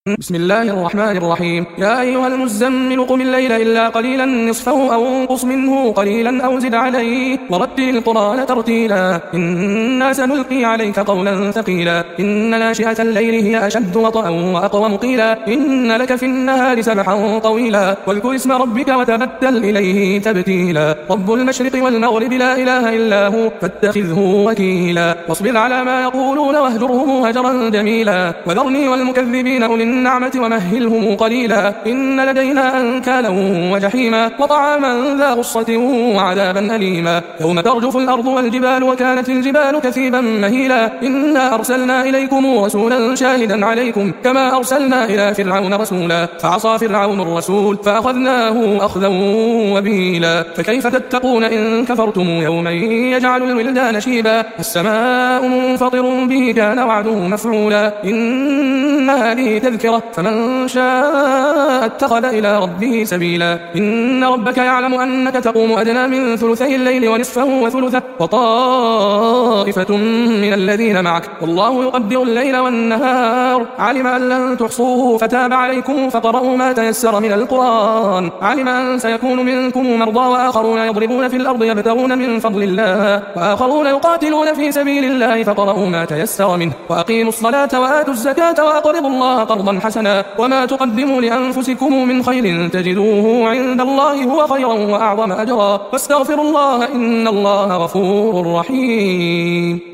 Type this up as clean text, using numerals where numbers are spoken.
بسم الله الرحمن الرحيم. يا أيها المزمل قم الليل إلا قليلا نصفه أو انقص منه قليلا أو زد عليه ورتل القرآن ترتيلا إنا سنلقي عليك قولا ثقيلا إن ناشئة الليل هي أشد وطئا وأقوم قيلا إن لك في النهار سبحا طويلا واذكر اسم ربك وتبتل إليه تبتيلا رب المشرق والمغرب لا إله إلا هو فاتخذه وكيلا واصبر على ما يقولون واهجرهم هجرا جميلا وذرني والمكذبين أولي النعمة ومهلهم قليلا إن لدينا أنكالا وجحيما وطعاما ذا غصة وعذابا أليما يوم ترجف الأرض والجبال وكانت الجبال كثيبا مهيلا إنا أرسلنا إليكم رسولا شاهدا عليكم كما أرسلنا إلى فرعون رسولا فعصى فرعون الرسول فأخذناه أخذا وبيلا فكيف تتقون إن كفرتم يوما يجعل الولدان شيبا السماء منفطر به كان وعده مفعولا إن هذه تذكرة فمن شاء اتخذ إلى ربه سبيلا إن ربك يعلم أنك تقوم أدنى من ثلثي الليل ونصفه وثلثه وطائفة من الذين معك والله يقدر الليل والنهار علم أن لن تحصوه فتاب عليكم فقرأوا ما تيسر من القرآن علم أن سيكون منكم مرضى وآخرون يضربون في الأرض يبتغون من فضل الله وآخرون يقاتلون في سبيل الله فقرأوا ما تيسر منه وأقيموا الصلاة وآتوا الزكاة وأقرضوا الله قرضا حسنا وما تقدموا لأنفسكم من خير تجدوه عند الله هو خيرا وأعظم أجرا واستغفروا الله إن الله غفور رحيم.